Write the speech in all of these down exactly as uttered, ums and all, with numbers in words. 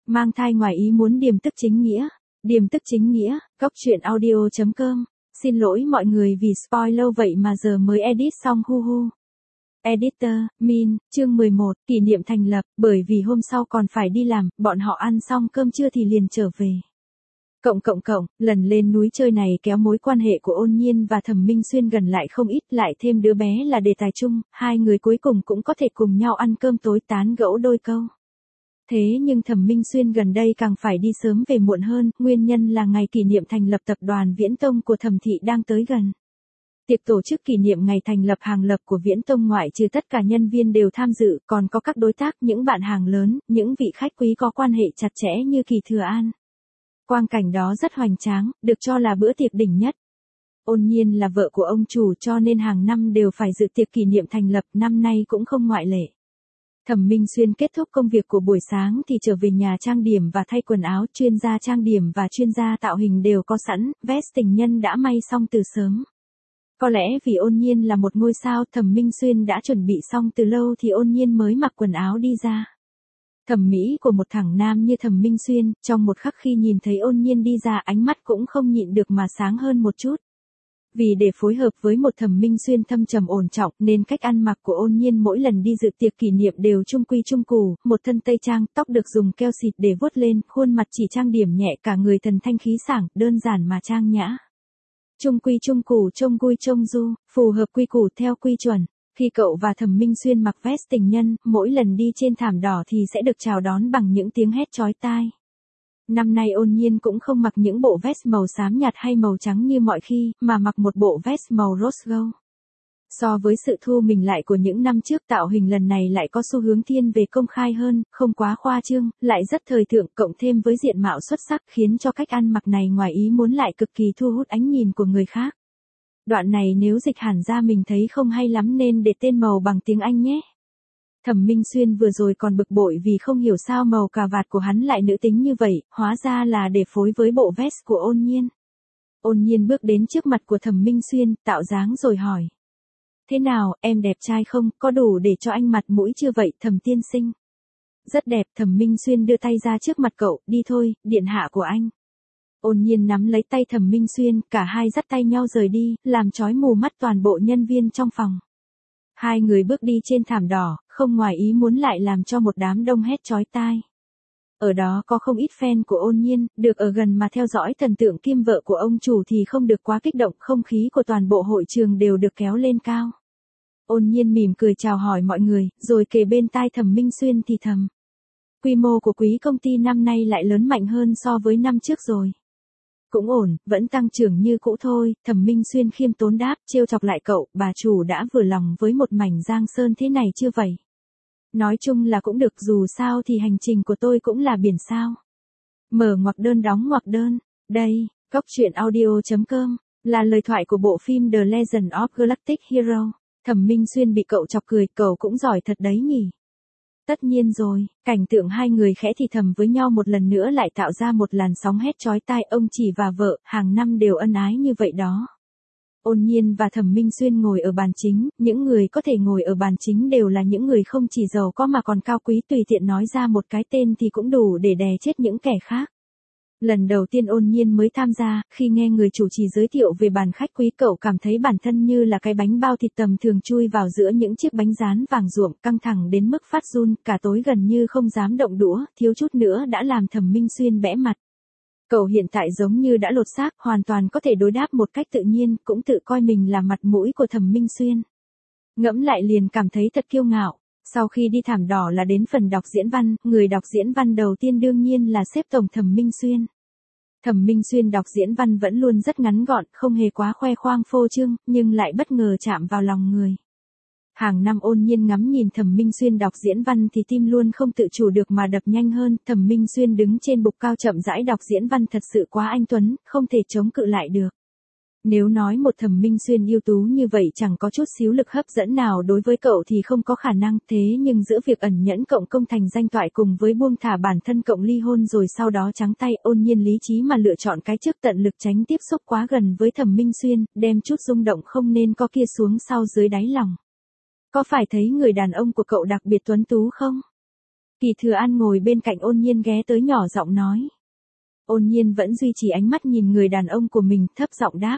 Mang thai ngoài ý muốn điềm tức chính nghĩa. Điềm tức chính nghĩa, góc truyện audio chấm com. Xin lỗi mọi người vì spoil lâu vậy mà giờ mới edit xong hu hu. Editor, Min, chương mười một, kỷ niệm thành lập, bởi vì hôm sau còn phải đi làm, bọn họ ăn xong cơm trưa thì liền trở về. Cộng cộng cộng, lần lên núi chơi này kéo mối quan hệ của Ôn Nhiên và Thẩm Minh Xuyên gần lại không ít, lại thêm đứa bé là đề tài chung, hai người cuối cùng cũng có thể cùng nhau ăn cơm tối tán gẫu đôi câu. Thế nhưng Thẩm Minh Xuyên gần đây càng phải đi sớm về muộn hơn, nguyên nhân là ngày kỷ niệm thành lập tập đoàn Viễn Tông của Thẩm thị đang tới gần. Tiệc tổ chức kỷ niệm ngày thành lập hàng lập của Viễn Tông ngoại trừ tất cả nhân viên đều tham dự, còn có các đối tác, những bạn hàng lớn, những vị khách quý có quan hệ chặt chẽ như Kỳ Thừa An. Quang cảnh đó rất hoành tráng, được cho là bữa tiệc đỉnh nhất. Ôn Nhiên là vợ của ông chủ cho nên hàng năm đều phải dự tiệc kỷ niệm thành lập, năm nay cũng không ngoại lệ. Thẩm Minh Xuyên kết thúc công việc của buổi sáng thì trở về nhà trang điểm và thay quần áo, chuyên gia trang điểm và chuyên gia tạo hình đều có sẵn, vest tình nhân đã may xong từ sớm. Có lẽ vì Ôn Nhiên là một ngôi sao, Thẩm Minh Xuyên đã chuẩn bị xong từ lâu thì Ôn Nhiên mới mặc quần áo đi ra. Thẩm mỹ của một thằng nam như Thẩm Minh Xuyên, trong một khắc khi nhìn thấy Ôn Nhiên đi ra ánh mắt cũng không nhịn được mà sáng hơn một chút. Vì để phối hợp với một Thẩm Minh Xuyên thâm trầm ổn trọng nên cách ăn mặc của Ôn Nhiên mỗi lần đi dự tiệc kỷ niệm đều chung quy chung củ, một thân tây trang, tóc được dùng keo xịt để vuốt lên, khuôn mặt chỉ trang điểm nhẹ, cả người thần thanh khí sảng, đơn giản mà trang nhã. Chung quy chung củ, trông vui trông du, phù hợp quy củ theo quy chuẩn. Khi cậu và Thẩm Minh Xuyên mặc vest tình nhân, mỗi lần đi trên thảm đỏ thì sẽ được chào đón bằng những tiếng hét chói tai. Năm nay Ôn Nhiên cũng không mặc những bộ vest màu xám nhạt hay màu trắng như mọi khi, mà mặc một bộ vest màu rose gold. So với sự thu mình lại của những năm trước, tạo hình lần này lại có xu hướng thiên về công khai hơn, không quá khoa trương, lại rất thời thượng, cộng thêm với diện mạo xuất sắc khiến cho cách ăn mặc này ngoài ý muốn lại cực kỳ thu hút ánh nhìn của người khác. Đoạn này nếu dịch hẳn ra mình thấy không hay lắm nên để tên màu bằng tiếng Anh nhé. Thẩm Minh Xuyên vừa rồi còn bực bội vì không hiểu sao màu cà vạt của hắn lại nữ tính như vậy, hóa ra là để phối với bộ vest của Ôn Nhiên. Ôn Nhiên bước đến trước mặt của Thẩm Minh Xuyên, tạo dáng rồi hỏi. Thế nào, em đẹp trai không, có đủ để cho anh mặt mũi chưa vậy, Thẩm tiên sinh? Rất đẹp, Thẩm Minh Xuyên đưa tay ra trước mặt cậu, đi thôi, điện hạ của anh. Ôn Nhiên nắm lấy tay Thẩm Minh Xuyên, cả hai dắt tay nhau rời đi, làm chói mù mắt toàn bộ nhân viên trong phòng. Hai người bước đi trên thảm đỏ, không ngoài ý muốn lại làm cho một đám đông hét chói tai. Ở đó có không ít fan của Ôn Nhiên, được ở gần mà theo dõi thần tượng kiêm vợ của ông chủ thì không được quá kích động, không khí của toàn bộ hội trường đều được kéo lên cao. Ôn Nhiên mỉm cười chào hỏi mọi người, rồi kề bên tai Thẩm Minh Xuyên thì thầm. Quy mô của quý công ty năm nay lại lớn mạnh hơn so với năm trước rồi. Cũng ổn, vẫn tăng trưởng như cũ thôi, Thẩm Minh Xuyên khiêm tốn đáp, trêu chọc lại cậu, bà chủ đã vừa lòng với một mảnh giang sơn thế này chưa vậy? Nói chung là cũng được, dù sao thì hành trình của tôi cũng là biển sao. Mở ngoặc đơn đóng ngoặc đơn, đây, góc truyện audio chấm com, là lời thoại của bộ phim The Legend of Galactic Hero. Thẩm Minh Xuyên bị cậu chọc cười, cậu cũng giỏi thật đấy nhỉ. Tất nhiên rồi, cảnh tượng hai người khẽ thì thầm với nhau một lần nữa lại tạo ra một làn sóng hét chói tai, ông chỉ và vợ, hàng năm đều ân ái như vậy đó. Ôn Nhiên và Thẩm Minh Xuyên ngồi ở bàn chính, những người có thể ngồi ở bàn chính đều là những người không chỉ giàu có mà còn cao quý, tùy tiện nói ra một cái tên thì cũng đủ để đè chết những kẻ khác. Lần đầu tiên Ôn Nhiên mới tham gia, khi nghe người chủ trì giới thiệu về bàn khách quý, cậu cảm thấy bản thân như là cái bánh bao thịt tầm thường chui vào giữa những chiếc bánh rán vàng ruộm, căng thẳng đến mức phát run, cả tối gần như không dám động đũa, thiếu chút nữa đã làm Thẩm Minh Xuyên bẽ mặt. Cậu hiện tại giống như đã lột xác, hoàn toàn có thể đối đáp một cách tự nhiên, cũng tự coi mình là mặt mũi của Thẩm Minh Xuyên. Ngẫm lại liền cảm thấy thật kiêu ngạo. Sau khi đi thảm đỏ là đến phần đọc diễn văn, người đọc diễn văn đầu tiên đương nhiên là sếp tổng Thẩm Minh Xuyên. Thẩm Minh Xuyên đọc diễn văn vẫn luôn rất ngắn gọn, không hề quá khoe khoang phô trương, nhưng lại bất ngờ chạm vào lòng người. Hàng năm Ôn Nhiên ngắm nhìn Thẩm Minh Xuyên đọc diễn văn thì tim luôn không tự chủ được mà đập nhanh hơn, Thẩm Minh Xuyên đứng trên bục cao chậm rãi đọc diễn văn thật sự quá anh tuấn, không thể chống cự lại được. Nếu nói một Thẩm Minh Xuyên ưu tú như vậy chẳng có chút xíu lực hấp dẫn nào đối với cậu thì không có khả năng, thế nhưng giữa việc ẩn nhẫn cộng công thành danh toại cùng với buông thả bản thân cộng ly hôn rồi sau đó trắng tay, Ôn Nhiên lý trí mà lựa chọn cái trước, tận lực tránh tiếp xúc quá gần với Thẩm Minh Xuyên, đem chút rung động không nên có kia xuống sau dưới đáy lòng. Có phải thấy người đàn ông của cậu đặc biệt tuấn tú không? Kỳ Thừa An ngồi bên cạnh Ôn Nhiên ghé tới nhỏ giọng nói. Ôn Nhiên vẫn duy trì ánh mắt nhìn người đàn ông của mình, thấp giọng đáp.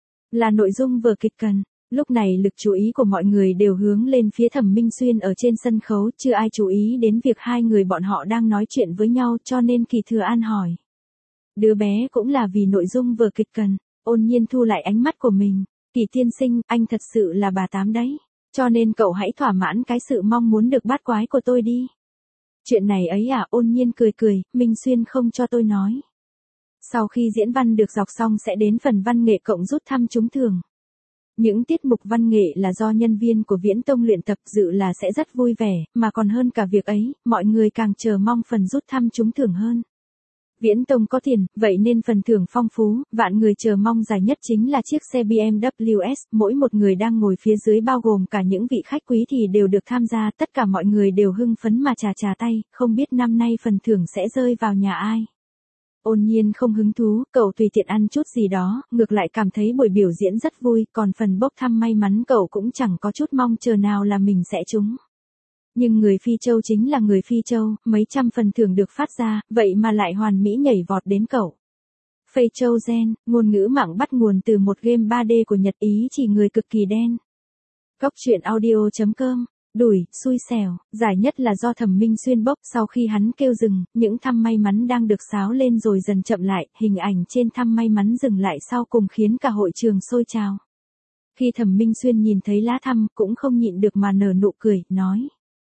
Là nội dung vở kịch cần. Lúc này lực chú ý của mọi người đều hướng lên phía Thẩm Minh Xuyên ở trên sân khấu, chưa ai chú ý đến việc hai người bọn họ đang nói chuyện với nhau, cho nên Kỳ Thừa An hỏi. Đứa bé cũng là vì nội dung vở kịch cần. Ôn Nhiên thu lại ánh mắt của mình. Kỳ tiên sinh, anh thật sự là bà tám đấy. Cho nên cậu hãy thỏa mãn cái sự mong muốn được bát quái của tôi đi. Chuyện này ấy à? Ôn Nhiên cười cười, Minh Xuyên không cho tôi nói. Sau khi diễn văn được dọc xong sẽ đến phần văn nghệ cộng rút thăm trúng thưởng. Những tiết mục văn nghệ là do nhân viên của Viễn Tông luyện tập, dự là sẽ rất vui vẻ, mà còn hơn cả việc ấy, mọi người càng chờ mong phần rút thăm trúng thưởng hơn. Viễn Tông có tiền, vậy nên phần thưởng phong phú, vạn người chờ mong giải nhất chính là chiếc xe bê em vê ét, mỗi một người đang ngồi phía dưới bao gồm cả những vị khách quý thì đều được tham gia, tất cả mọi người đều hưng phấn mà chà chà tay, không biết năm nay phần thưởng sẽ rơi vào nhà ai. Ôn Nhiên không hứng thú, cậu tùy tiện ăn chút gì đó, ngược lại cảm thấy buổi biểu diễn rất vui, còn phần bốc thăm may mắn cậu cũng chẳng có chút mong chờ nào là mình sẽ trúng. Nhưng người Phi Châu chính là người Phi Châu, mấy trăm phần thưởng được phát ra, vậy mà lại hoàn mỹ nhảy vọt đến cậu. Phây Châu Gen, ngôn ngữ mạng bắt nguồn từ một game ba D của Nhật Ý chỉ người cực kỳ đen. Góc truyện audio chấm com. Đủi, xui xẻo, giải nhất là do Thẩm Minh Xuyên bốc, sau khi hắn kêu dừng, những thăm may mắn đang được sáo lên rồi dần chậm lại, hình ảnh trên thăm may mắn dừng lại sau cùng khiến cả hội trường sôi trào. Khi Thẩm Minh Xuyên nhìn thấy lá thăm, cũng không nhịn được mà nở nụ cười, nói.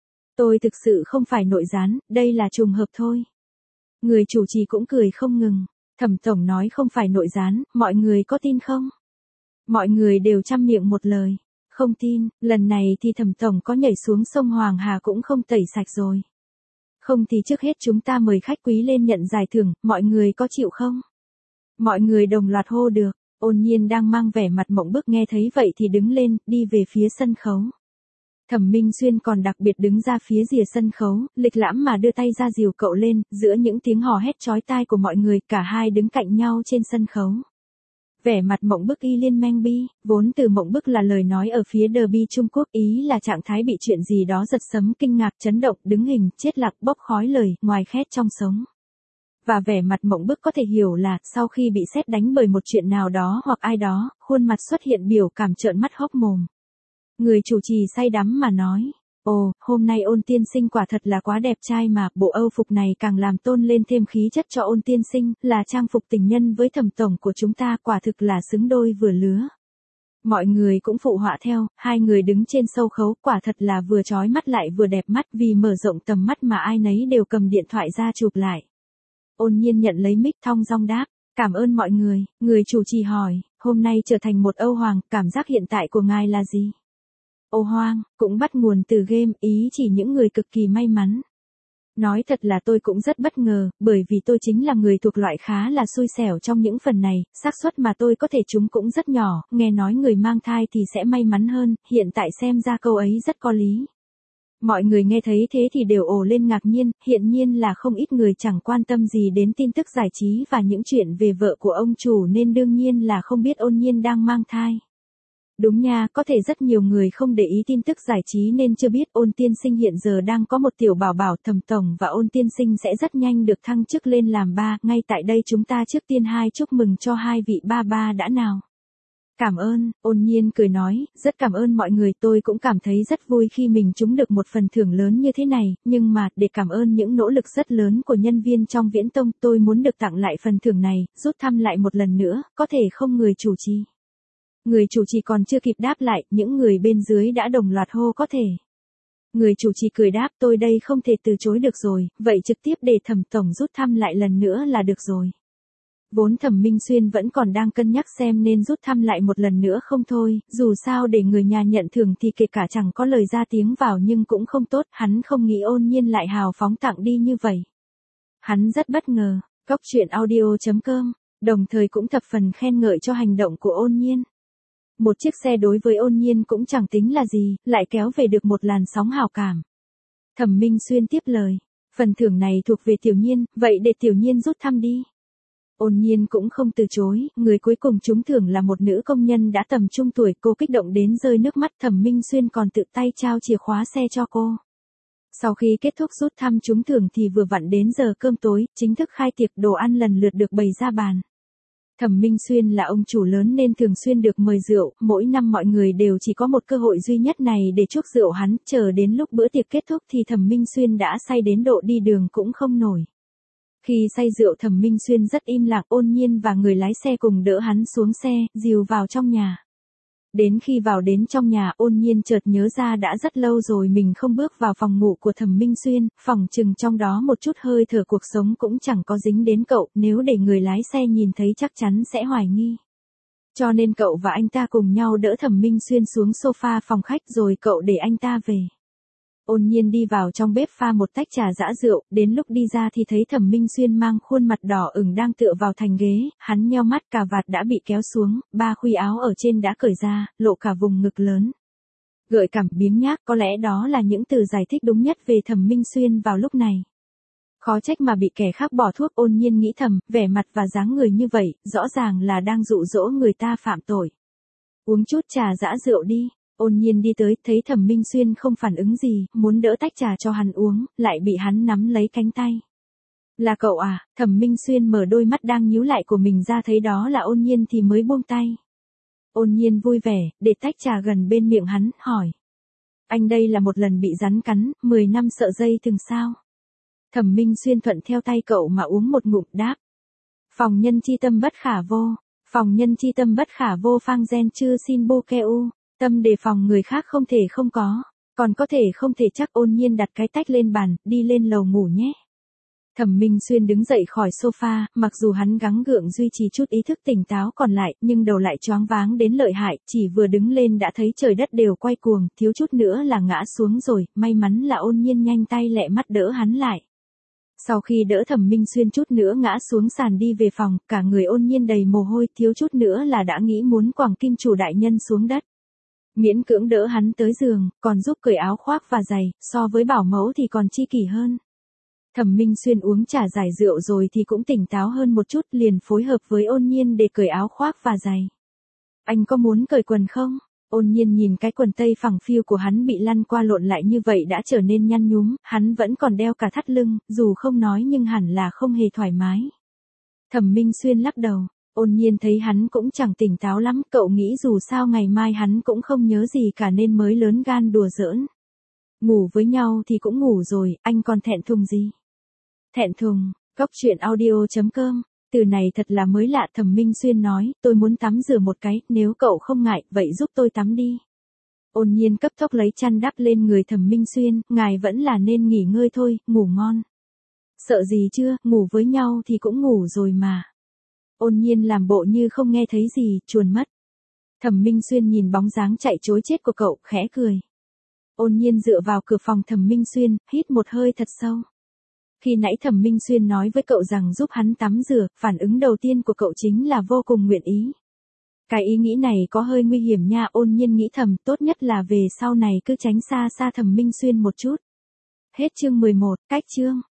Tôi thực sự không phải nội gián, đây là trùng hợp thôi. Người chủ trì cũng cười không ngừng, Thẩm tổng nói không phải nội gián, mọi người có tin không? Mọi người đều chăm miệng một lời. Không tin, lần này thì Thẩm tổng có nhảy xuống sông Hoàng Hà cũng không tẩy sạch rồi. Không thì trước hết chúng ta mời khách quý lên nhận giải thưởng, mọi người có chịu không? Mọi người đồng loạt hô được, Ôn Nhiên đang mang vẻ mặt mộng bức nghe thấy vậy thì đứng lên, đi về phía sân khấu. Thẩm Minh Xuyên còn đặc biệt đứng ra phía rìa sân khấu, lịch lãm mà đưa tay ra dìu cậu lên, giữa những tiếng hò hét chói tai của mọi người, cả hai đứng cạnh nhau trên sân khấu. Vẻ mặt mộng bức y liên meng bi, vốn từ mộng bức là lời nói ở phía derby Trung Quốc, ý là trạng thái bị chuyện gì đó giật sấm kinh ngạc chấn động, đứng hình, chết lặng, bốc khói lời, ngoài khét trong sống. Và vẻ mặt mộng bức có thể hiểu là, sau khi bị sét đánh bởi một chuyện nào đó hoặc ai đó, khuôn mặt xuất hiện biểu cảm trợn mắt hốc mồm. Người chủ trì say đắm mà nói. Ồ, hôm nay Ôn tiên sinh quả thật là quá đẹp trai mà, bộ âu phục này càng làm tôn lên thêm khí chất cho Ôn tiên sinh, là trang phục tình nhân với Thẩm tổng của chúng ta, quả thực là xứng đôi vừa lứa. Mọi người cũng phụ họa theo, hai người đứng trên sâu khấu, quả thật là vừa chói mắt lại vừa đẹp mắt, vì mở rộng tầm mắt mà ai nấy đều cầm điện thoại ra chụp lại. Ôn Nhiên nhận lấy mic thong dong đáp, cảm ơn mọi người. Người chủ trì hỏi, hôm nay trở thành một Âu Hoàng, cảm giác hiện tại của ngài là gì? Âu Hoàng, cũng bắt nguồn từ game, ý chỉ những người cực kỳ may mắn. Nói thật là tôi cũng rất bất ngờ, bởi vì tôi chính là người thuộc loại khá là xui xẻo trong những phần này, xác suất mà tôi có thể trúng cũng rất nhỏ, nghe nói người mang thai thì sẽ may mắn hơn, hiện tại xem ra câu ấy rất có lý. Mọi người nghe thấy thế thì đều ồ lên ngạc nhiên, hiện nhiên là không ít người chẳng quan tâm gì đến tin tức giải trí và những chuyện về vợ của ông chủ nên đương nhiên là không biết Ôn Nhiên đang mang thai. Đúng nha, có thể rất nhiều người không để ý tin tức giải trí nên chưa biết Ôn tiên sinh hiện giờ đang có một tiểu bảo bảo, Thẩm tổng và Ôn tiên sinh sẽ rất nhanh được thăng chức lên làm ba, ngay tại đây chúng ta trước tiên hai chúc mừng cho hai vị ba ba đã nào. Cảm ơn, Ôn Nhiên cười nói, rất cảm ơn mọi người, tôi cũng cảm thấy rất vui khi mình trúng được một phần thưởng lớn như thế này, nhưng mà, để cảm ơn những nỗ lực rất lớn của nhân viên trong Viễn Tông, tôi muốn được tặng lại phần thưởng này, rút thăm lại một lần nữa, có thể không người chủ trì? Người chủ trì còn chưa kịp đáp lại, những người bên dưới đã đồng loạt hô có thể. Người chủ trì cười đáp, tôi đây không thể từ chối được rồi, vậy trực tiếp để Thẩm tổng rút thăm lại lần nữa là được rồi. Vốn Thẩm Minh Xuyên vẫn còn đang cân nhắc xem nên rút thăm lại một lần nữa không thôi, dù sao để người nhà nhận thưởng thì kể cả chẳng có lời ra tiếng vào nhưng cũng không tốt, hắn không nghĩ Ôn Nhiên lại hào phóng tặng đi như vậy. Hắn rất bất ngờ, góc truyện audio chấm com, đồng thời cũng thập phần khen ngợi cho hành động của Ôn Nhiên. Một chiếc xe đối với Ôn Nhiên cũng chẳng tính là gì, lại kéo về được một làn sóng hào cảm. Thẩm Minh Xuyên tiếp lời, phần thưởng này thuộc về Tiểu Nhiên, vậy để Tiểu Nhiên rút thăm đi. Ôn Nhiên cũng không từ chối, người cuối cùng trúng thưởng là một nữ công nhân đã tầm trung tuổi, cô kích động đến rơi nước mắt, Thẩm Minh Xuyên còn tự tay trao chìa khóa xe cho cô. Sau khi kết thúc rút thăm trúng thưởng thì vừa vặn đến giờ cơm tối, chính thức khai tiệc, đồ ăn lần lượt được bày ra bàn. Thẩm Minh Xuyên là ông chủ lớn nên thường xuyên được mời rượu, mỗi năm mọi người đều chỉ có một cơ hội duy nhất này để chuốc rượu hắn, chờ đến lúc bữa tiệc kết thúc thì Thẩm Minh Xuyên đã say đến độ đi đường cũng không nổi. Khi say rượu Thẩm Minh Xuyên rất im lặng, Ôn Nhiên và người lái xe cùng đỡ hắn xuống xe, dìu vào trong nhà. Đến khi vào đến trong nhà, Ôn Nhiên chợt nhớ ra đã rất lâu rồi mình không bước vào phòng ngủ của Thẩm Minh Xuyên, phỏng chừng trong đó một chút hơi thở cuộc sống cũng chẳng có dính đến cậu, nếu để người lái xe nhìn thấy chắc chắn sẽ hoài nghi. Cho nên cậu và anh ta cùng nhau đỡ Thẩm Minh Xuyên xuống sofa phòng khách rồi cậu để anh ta về. Ôn Nhiên đi vào trong bếp pha một tách trà giã rượu, đến lúc đi ra thì thấy Thẩm Minh Xuyên mang khuôn mặt đỏ ửng đang tựa vào thành ghế, hắn nheo mắt, cà vạt đã bị kéo xuống, ba khuy áo ở trên đã cởi ra, lộ cả vùng ngực lớn. Gợi cảm, biếng nhác, có lẽ đó là những từ giải thích đúng nhất về Thẩm Minh Xuyên vào lúc này. Khó trách mà bị kẻ khác bỏ thuốc, Ôn Nhiên nghĩ thầm, vẻ mặt và dáng người như vậy, rõ ràng là đang dụ dỗ người ta phạm tội. Uống chút trà giã rượu đi. Ôn Nhiên đi tới, thấy Thẩm Minh Xuyên không phản ứng gì, muốn đỡ tách trà cho hắn uống, lại bị hắn nắm lấy cánh tay. Là cậu à? Thẩm Minh Xuyên mở đôi mắt đang nhíu lại của mình ra, thấy đó là Ôn Nhiên thì mới buông tay. Ôn Nhiên vui vẻ, để tách trà gần bên miệng hắn, hỏi. Anh đây là một lần bị rắn cắn, mười năm sợ dây thừng sao? Thẩm Minh Xuyên thuận theo tay cậu mà uống một ngụm, đáp. Phòng nhân chi tâm bất khả vô, phòng nhân chi tâm bất khả vô phang gen chư xin bô kêu. Tâm đề phòng người khác không thể không có, còn có thể không thể chắc. Ôn Nhiên đặt cái tách lên bàn, đi lên lầu ngủ nhé. Thẩm Minh Xuyên đứng dậy khỏi sofa, mặc dù hắn gắng gượng duy trì chút ý thức tỉnh táo còn lại, nhưng đầu lại choáng váng đến lợi hại, chỉ vừa đứng lên đã thấy trời đất đều quay cuồng, thiếu chút nữa là ngã xuống rồi, may mắn là Ôn Nhiên nhanh tay lẹ mắt đỡ hắn lại. Sau khi đỡ Thẩm Minh Xuyên chút nữa ngã xuống sàn đi về phòng, cả người Ôn Nhiên đầy mồ hôi, thiếu chút nữa là đã nghĩ muốn quẳng kim chủ đại nhân xuống đất. Miễn cưỡng đỡ hắn tới giường, còn giúp cởi áo khoác và giày, so với bảo mẫu thì còn chi kỷ hơn. Thẩm Minh Xuyên uống trà giải rượu rồi thì cũng tỉnh táo hơn một chút, liền phối hợp với Ôn Nhiên để cởi áo khoác và giày. Anh có muốn cởi quần không? Ôn Nhiên nhìn cái quần tây phẳng phiu của hắn bị lăn qua lộn lại như vậy đã trở nên nhăn nhúm, hắn vẫn còn đeo cả thắt lưng, dù không nói nhưng hẳn là không hề thoải mái. Thẩm Minh Xuyên lắc đầu. Ôn Nhiên thấy hắn cũng chẳng tỉnh táo lắm, cậu nghĩ dù sao ngày mai hắn cũng không nhớ gì cả nên mới lớn gan đùa giỡn. Ngủ với nhau thì cũng ngủ rồi, anh còn thẹn thùng gì? Thẹn thùng, Góc truyện audio chấm com, từ này thật là mới lạ. Thẩm Minh Xuyên nói, tôi muốn tắm rửa một cái, nếu cậu không ngại, vậy giúp tôi tắm đi. Ôn Nhiên cấp tốc lấy chăn đắp lên người Thẩm Minh Xuyên, ngài vẫn là nên nghỉ ngơi thôi, ngủ ngon. Sợ gì chưa, ngủ với nhau thì cũng ngủ rồi mà. Ôn Nhiên làm bộ như không nghe thấy gì, chuồn mất. Thẩm Minh Xuyên nhìn bóng dáng chạy trối chết của cậu, khẽ cười. Ôn Nhiên dựa vào cửa phòng Thẩm Minh Xuyên, hít một hơi thật sâu. Khi nãy Thẩm Minh Xuyên nói với cậu rằng giúp hắn tắm rửa, phản ứng đầu tiên của cậu chính là vô cùng nguyện ý. Cái ý nghĩ này có hơi nguy hiểm nha. Ôn Nhiên nghĩ thầm, tốt nhất là về sau này cứ tránh xa xa Thẩm Minh Xuyên một chút. Hết chương mười một, cách chương.